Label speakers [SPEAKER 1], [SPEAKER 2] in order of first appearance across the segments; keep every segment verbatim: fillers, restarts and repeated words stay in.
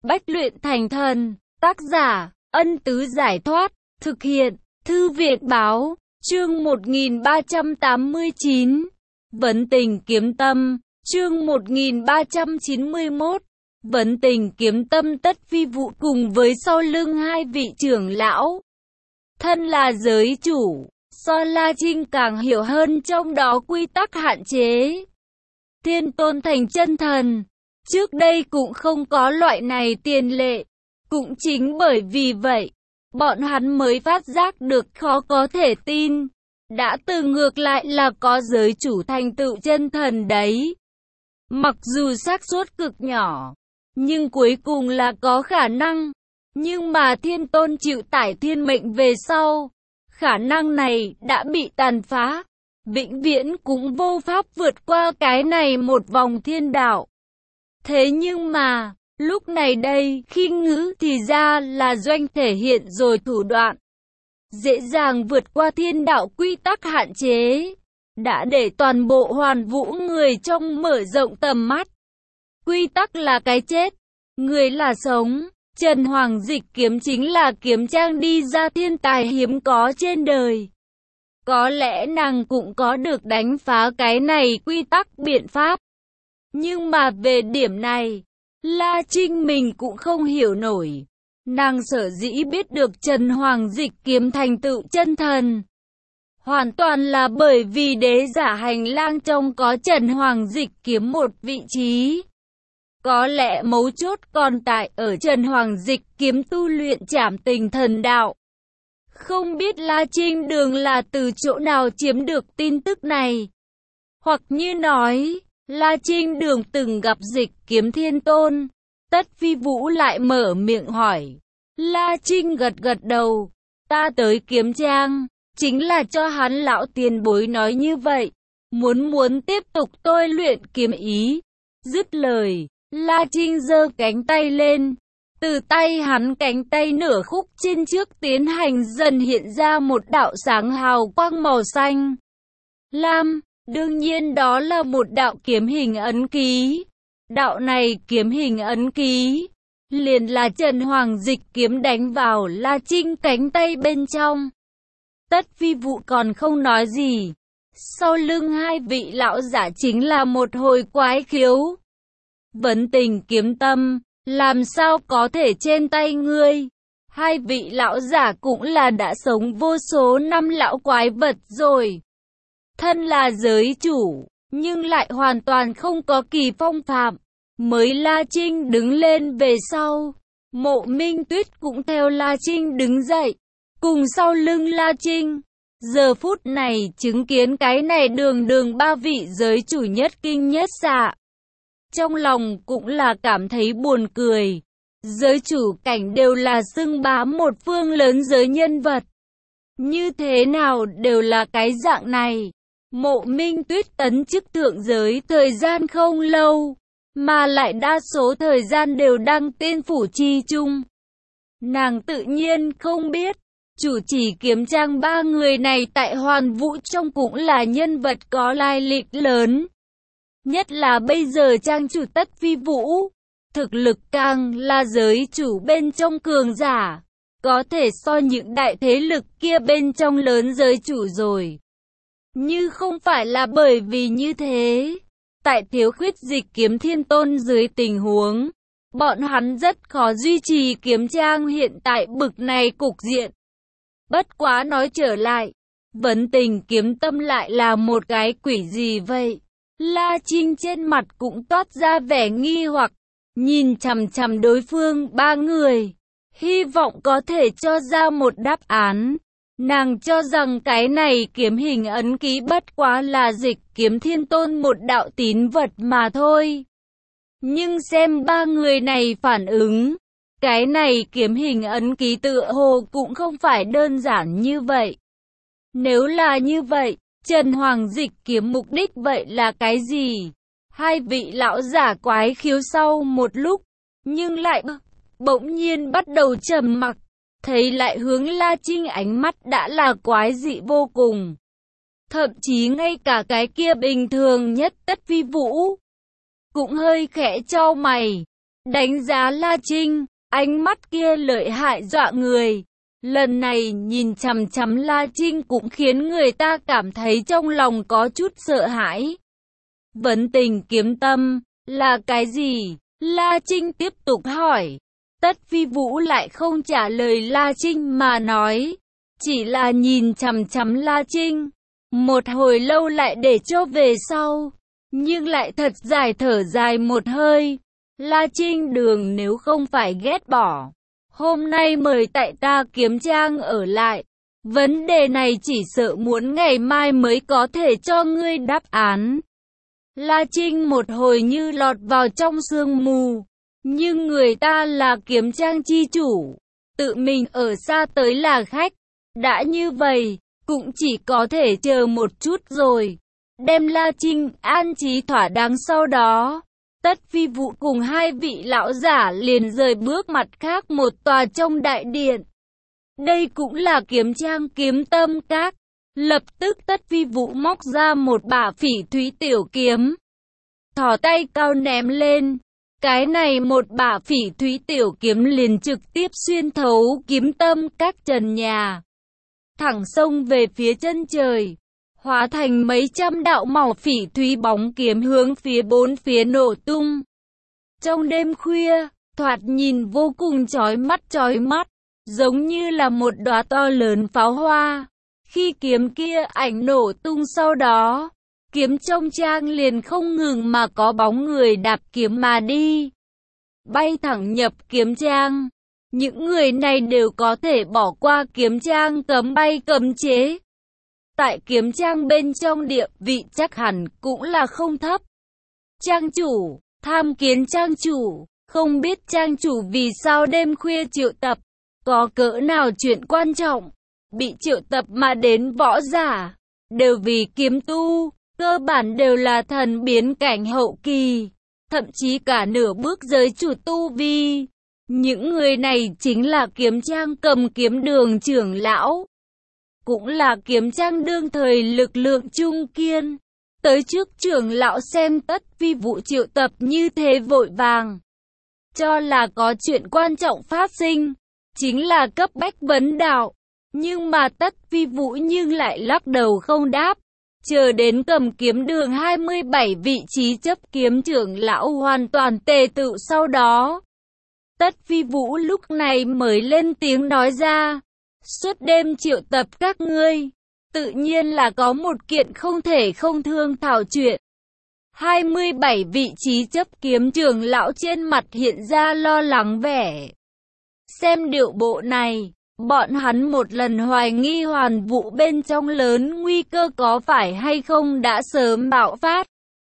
[SPEAKER 1] Bách luyện thành thần. Tác giả, Ân Tứ Giải Thoát. Thực hiện, Thư Viện Báo. Chương một nghìn ba trăm tám mươi chín. Vấn tình kiếm tâm. Chương một nghìn ba trăm chín mươi mốt. Vấn tình kiếm tâm Tất Phi Vũ cùng với sau lưng hai vị trưởng lão. Thân là giới chủ, so La Trinh càng hiểu hơn trong đó quy tắc hạn chế. Thiên tôn thành chân thần, trước đây cũng không có loại này tiền lệ. Cũng chính bởi vì vậy, bọn hắn mới phát giác được khó có thể tin. Đã từng ngược lại là có giới chủ thành tựu chân thần đấy. Mặc dù xác suất cực nhỏ, nhưng cuối cùng là có khả năng. Nhưng mà thiên tôn chịu tải thiên mệnh về sau, khả năng này đã bị tàn phá. Vĩnh viễn cũng vô pháp vượt qua cái này một vòng thiên đạo. Thế nhưng mà, lúc này đây, khi ngữ thì ra là doanh thể hiện rồi thủ đoạn. Dễ dàng vượt qua thiên đạo quy tắc hạn chế. Đã để toàn bộ Hoàn Vũ người trong mở rộng tầm mắt. Quy tắc là cái chết, người là sống. Trần Hoàng Dịch kiếm chính là kiếm trang đi ra thiên tài hiếm có trên đời. Có lẽ nàng cũng có được đánh phá cái này quy tắc biện pháp. Nhưng mà về điểm này, La Trinh mình cũng không hiểu nổi. Nàng sở dĩ biết được Trần Hoàng Dịch kiếm thành tựu chân thần, hoàn toàn là bởi vì đế giả hành lang trong có Trần Hoàng Dịch kiếm một vị trí. Có lẽ mấu chốt còn tại ở Trần Hoàng Dịch kiếm tu luyện trảm tình thần đạo. Không biết La Trinh Đường là từ chỗ nào chiếm được tin tức này. Hoặc như nói, La Trinh Đường từng gặp Dịch kiếm thiên tôn. Tất Phi Vũ lại mở miệng hỏi. La Trinh gật gật đầu. Ta tới kiếm trang, chính là cho hắn lão tiền bối nói như vậy. Muốn muốn tiếp tục tôi luyện kiếm ý. Dứt lời, La Trinh giơ cánh tay lên. Từ tay hắn cánh tay nửa khúc trên trước tiến hành dần hiện ra một đạo sáng hào quang màu xanh lam. Đương nhiên đó là một đạo kiếm hình ấn ký. Đạo này kiếm hình ấn ký liền là Trần Hoàng Dịch kiếm đánh vào La Trinh cánh tay bên trong. Tất Phi Vũ còn không nói gì. Sau lưng hai vị lão giả chính là một hồi quái khiếu. Vấn tình kiếm tâm, làm sao có thể trên tay ngươi? Hai vị lão giả cũng là đã sống vô số năm lão quái vật rồi. Thân là giới chủ, nhưng lại hoàn toàn không có kỳ phong phạm. Mới La Trinh đứng lên về sau, Mộ Minh Tuyết cũng theo La Trinh đứng dậy, cùng sau lưng La Trinh. Giờ phút này chứng kiến cái này đường đường ba vị giới chủ nhất kinh nhất xạ. Trong lòng cũng là cảm thấy buồn cười. Giới chủ cảnh đều là xưng bá một phương lớn giới nhân vật. Như thế nào đều là cái dạng này. Mộ Minh Tuyết tấn chức thượng giới thời gian không lâu, mà lại đa số thời gian đều đăng tên phủ chi chung. Nàng tự nhiên không biết, chủ trì kiếm trang ba người này tại Hoàn Vũ trong cũng là nhân vật có lai lịch lớn. Nhất là bây giờ trang chủ Tất Phi Vũ, thực lực càng là giới chủ bên trong cường giả, có thể so những đại thế lực kia bên trong lớn giới chủ rồi. Như không phải là bởi vì như thế, tại thiếu khuyết Dịch kiếm thiên tôn dưới tình huống, bọn hắn rất khó duy trì kiếm trang hiện tại bực này cục diện. Bất quá nói trở lại, vấn tình kiếm tâm lại là một cái quỷ gì vậy? La Trinh trên mặt cũng toát ra vẻ nghi hoặc, nhìn chằm chằm đối phương ba người, hy vọng có thể cho ra một đáp án. Nàng cho rằng cái này kiếm hình ấn ký bất quá là Dịch kiếm thiên tôn một đạo tín vật mà thôi. Nhưng xem ba người này phản ứng, cái này kiếm hình ấn ký tựa hồ cũng không phải đơn giản như vậy. Nếu là như vậy, Trần Hoàng Dịch kiếm mục đích vậy là cái gì? Hai vị lão giả quái khiếu sau một lúc, nhưng lại bỗng nhiên bắt đầu trầm mặc, thấy lại hướng La Trinh ánh mắt đã là quái dị vô cùng. Thậm chí ngay cả cái kia bình thường nhất Tất Phi Vũ cũng hơi khẽ chau mày. đánh giá La Trinh, ánh mắt kia lợi hại dọa người. Lần này nhìn chằm chằm La Trinh cũng khiến người ta cảm thấy trong lòng có chút sợ hãi. Vấn tình kiếm tâm, là cái gì? La Trinh tiếp tục hỏi. Tất Phi Vũ lại không trả lời La Trinh mà nói, chỉ là nhìn chằm chằm La Trinh. Một hồi lâu lại để cho về sau, nhưng lại thật dài thở dài một hơi. La Trinh Đường nếu không phải ghét bỏ, hôm nay mời tại ta Kiếm Trang ở lại. Vấn đề này chỉ sợ muốn ngày mai mới có thể cho ngươi đáp án. La Trinh một hồi như lọt vào trong sương mù. Nhưng người ta là Kiếm Trang chi chủ, tự mình ở xa tới là khách. Đã như vậy, cũng chỉ có thể chờ một chút rồi. Đem La Trinh an trí thỏa đáng sau đó. Tất Phi Vũ cùng hai vị lão giả liền rời bước mặt khác một tòa trong đại điện. Đây cũng là Kiếm Trang Kiếm Tâm Các. Lập tức Tất Phi Vũ móc ra một bả phỉ thúy tiểu kiếm. Thò tay cao ném lên. Cái này một bả phỉ thúy tiểu kiếm liền trực tiếp xuyên thấu Kiếm Tâm Các trần nhà. Thẳng xông về phía chân trời. Hóa thành mấy trăm đạo màu phỉ thúy bóng kiếm hướng phía bốn phía nổ tung. Trong đêm khuya, thoạt nhìn vô cùng chói mắt chói mắt, giống như là một đóa to lớn pháo hoa. Khi kiếm kia ảnh nổ tung sau đó, kiếm trong trang liền không ngừng mà có bóng người đạp kiếm mà đi, bay thẳng nhập kiếm trang. Những người này đều có thể bỏ qua kiếm trang cấm bay cấm chế. Tại kiếm trang bên trong địa vị chắc hẳn cũng là không thấp. Trang chủ, tham kiến trang chủ, không biết trang chủ vì sao đêm khuya triệu tập, có cỡ nào chuyện quan trọng, bị triệu tập mà đến võ giả, đều vì kiếm tu, cơ bản đều là thần biến cảnh hậu kỳ, thậm chí cả nửa bước giới chủ tu vi. Những người này chính là kiếm trang cầm kiếm đường trưởng lão, cũng là kiếm trang đương thời lực lượng trung kiên. Tới trước trưởng lão xem Tất Phi Vũ triệu tập như thế vội vàng, cho là có chuyện quan trọng phát sinh, chính là cấp bách vấn đạo. Nhưng mà Tất Phi Vũ nhưng lại lắc đầu không đáp. Chờ đến cầm kiếm đường hai mươi bảy vị trí chấp kiếm trưởng lão hoàn toàn tề tựu sau đó, Tất Phi Vũ lúc này mới lên tiếng nói ra. Suốt đêm triệu tập các ngươi, tự nhiên là có một kiện không thể không thương thảo chuyện. hai mươi bảy vị trí chấp kiếm trưởng lão trên mặt hiện ra lo lắng vẻ. Xem điệu bộ này, bọn hắn một lần hoài nghi Hoàn Vũ bên trong lớn nguy cơ có phải hay không đã sớm bạo phát,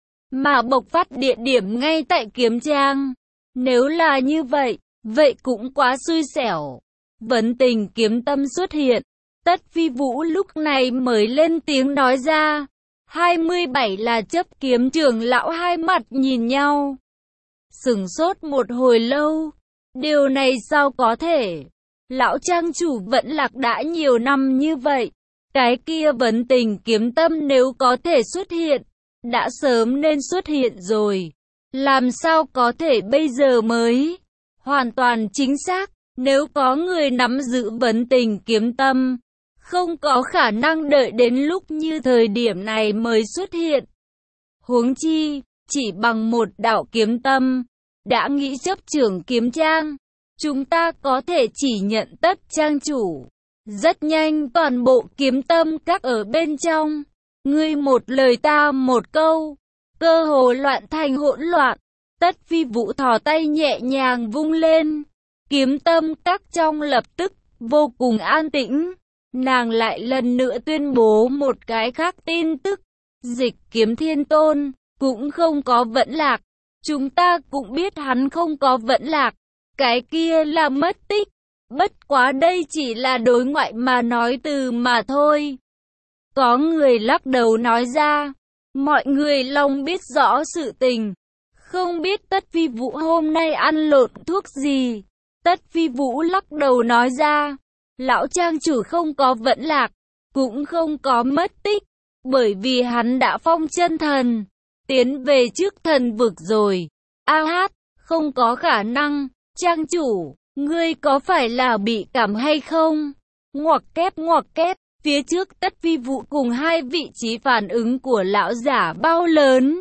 [SPEAKER 1] mà bộc phát địa điểm ngay tại kiếm trang. Nếu là như vậy, vậy cũng quá xui xẻo. Vấn tình kiếm tâm xuất hiện, Tất Phi Vũ lúc này mới lên tiếng nói ra. hai mươi bảy là chấp kiếm trưởng lão hai mặt nhìn nhau, sửng sốt một hồi lâu. Điều này sao có thể? Lão trang chủ vẫn lạc đã nhiều năm như vậy, cái kia vấn tình kiếm tâm nếu có thể xuất hiện, đã sớm nên xuất hiện rồi. Làm sao có thể bây giờ mới? Hoàn toàn chính xác, nếu có người nắm giữ vấn tình kiếm tâm, không có khả năng đợi đến lúc như thời điểm này mới xuất hiện. Huống chi, chỉ bằng một đạo kiếm tâm, đã nghĩ chấp trưởng kiếm trang, chúng ta có thể chỉ nhận Tất trang chủ. Rất nhanh toàn bộ kiếm tâm các ở bên trong, ngươi một lời ta một câu, cơ hồ loạn thành hỗn loạn. Tất Phi Vũ thò tay nhẹ nhàng vung lên, kiếm tâm các trong lập tức vô cùng an tĩnh. Nàng lại lần nữa tuyên bố một cái khác tin tức, Dịch Kiếm Thiên Tôn cũng không có vẫn lạc. Chúng ta cũng biết hắn không có vẫn lạc, cái kia là mất tích. Bất quá đây chỉ là đối ngoại mà nói từ mà thôi. Có người lắc đầu nói ra, mọi người lòng biết rõ sự tình, không biết Tất Phi Vũ hôm nay ăn lộn thuốc gì. Tất Phi Vũ lắc đầu nói ra, lão trang chủ không có vẫn lạc, cũng không có mất tích, bởi vì hắn đã phong chân thần, tiến về trước thần vực rồi. A hát, Không có khả năng, trang chủ, ngươi có phải là bị cảm hay không? Ngoặc kép ngoặc kép, phía trước Tất Phi Vũ cùng hai vị trí phản ứng của lão giả bao lớn.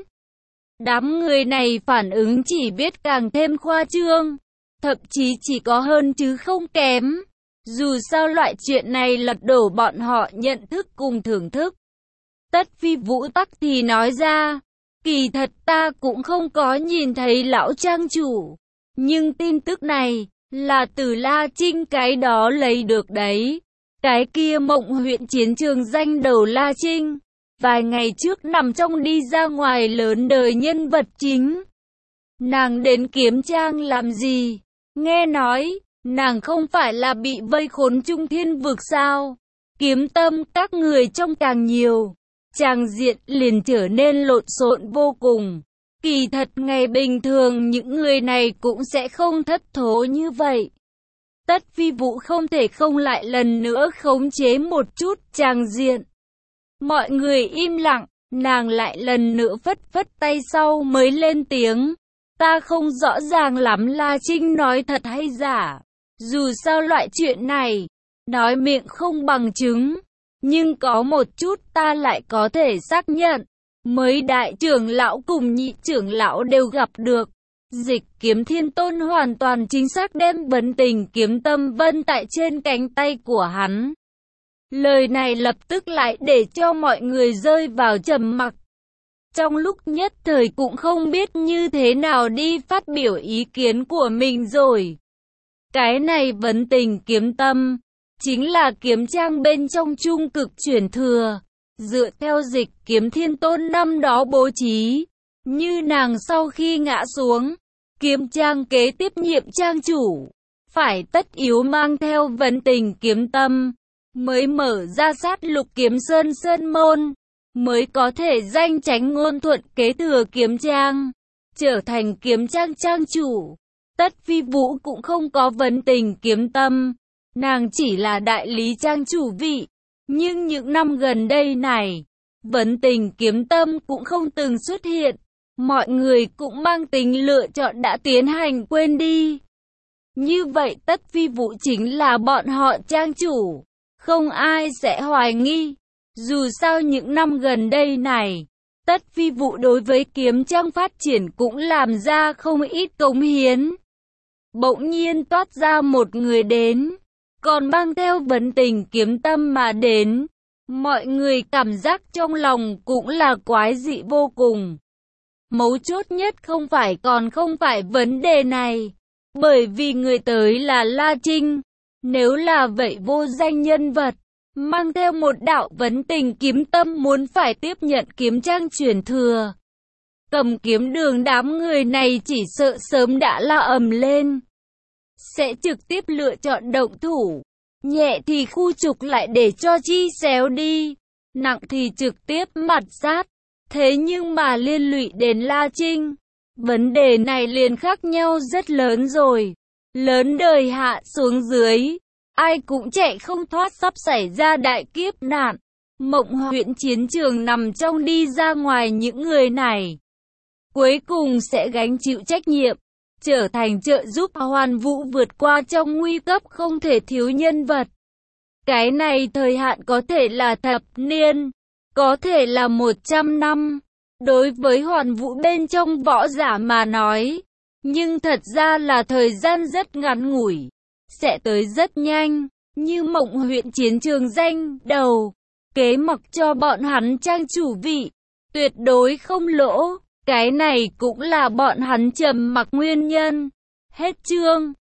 [SPEAKER 1] Đám người này phản ứng chỉ biết càng thêm khoa trương, thậm chí chỉ có hơn chứ không kém. Dù sao loại chuyện này lật đổ bọn họ nhận thức cùng thưởng thức. Tất Phi Vũ tắc thì nói ra, kỳ thật ta cũng không có nhìn thấy lão trang chủ, nhưng tin tức này là từ La Trinh cái đó lấy được đấy. Cái kia Mộng huyện chiến trường danh đầu La Trinh, vài ngày trước nằm trong đi ra ngoài lớn đời nhân vật chính. Nàng đến Kiếm Trang làm gì? Nghe nói, nàng không phải là bị vây khốn Trung Thiên vực sao? Kiếm Tâm các người trong càng nhiều, tràng diện liền trở nên lộn xộn vô cùng. Kỳ thật ngày bình thường những người này cũng sẽ không thất thố như vậy. Tất Phi Vũ không thể không lại lần nữa khống chế một chút tràng diện. Mọi người im lặng, nàng lại lần nữa phất phất tay sau mới lên tiếng. Ta không rõ ràng lắm La Trinh nói thật hay giả. Dù sao loại chuyện này, nói miệng không bằng chứng. Nhưng có một chút ta lại có thể xác nhận. Mới đại trưởng lão cùng nhị trưởng lão đều gặp được. Dịch Kiếm Thiên Tôn hoàn toàn chính xác đem vấn tình kiếm tâm vân tại trên cánh tay của hắn. Lời này lập tức lại để cho mọi người rơi vào trầm mặc. Trong lúc nhất thời cũng không biết như thế nào đi phát biểu ý kiến của mình rồi. Cái này vấn tình kiếm tâm, chính là kiếm trang bên trong trung cực chuyển thừa. Dựa theo Dịch Kiếm Thiên Tôn năm đó bố trí, như nàng sau khi ngã xuống, kiếm trang kế tiếp nhiệm trang chủ, phải tất yếu mang theo vấn tình kiếm tâm, mới mở ra sát lục kiếm sơn sơn môn, mới có thể danh chánh ngôn thuận kế thừa kiếm trang, trở thành kiếm trang trang chủ. Tất Phi Vũ cũng không có vấn tình kiếm tâm, nàng chỉ là đại lý trang chủ vị. Nhưng những năm gần đây này, vấn tình kiếm tâm cũng không từng xuất hiện. Mọi người cũng mang tính lựa chọn đã tiến hành quên đi. Như vậy Tất Phi Vũ chính là bọn họ trang chủ. Không ai sẽ hoài nghi. Dù sao những năm gần đây này, Tất Phi Vũ đối với kiếm trang phát triển cũng làm ra không ít cống hiến. Bỗng nhiên toát ra một người đến, còn mang theo vấn tình kiếm tâm mà đến. Mọi người cảm giác trong lòng cũng là quái dị vô cùng. Mấu chốt nhất không phải còn không phải vấn đề này. Bởi vì người tới là La Trinh. Nếu là vậy vô danh nhân vật, mang theo một đạo vấn tình kiếm tâm muốn phải tiếp nhận kiếm trang truyền thừa. Cầm kiếm đường đám người này chỉ sợ sớm đã la ầm lên. Sẽ trực tiếp lựa chọn động thủ. Nhẹ thì khu trục lại để cho chi xéo đi. Nặng thì trực tiếp mặt sát. Thế nhưng mà liên lụy đến La Trinh, vấn đề này liền khác nhau rất lớn rồi. Lớn đời hạ xuống dưới, ai cũng chạy không thoát sắp xảy ra đại kiếp nạn. Mộng huyện chiến trường nằm trong đi ra ngoài những người này, cuối cùng sẽ gánh chịu trách nhiệm, trở thành trợ giúp Hoàn Vũ vượt qua trong nguy cấp không thể thiếu nhân vật. Cái này thời hạn có thể là thập niên, có thể là một trăm năm. Đối với Hoàn Vũ bên trong võ giả mà nói, nhưng thật ra là thời gian rất ngắn ngủi, sẽ tới rất nhanh. Như Mộng huyện chiến trường danh đầu, kế mặc cho bọn hắn trang chủ vị, tuyệt đối không lỗ. Cái này cũng là bọn hắn trầm mặc nguyên nhân. Hết chương.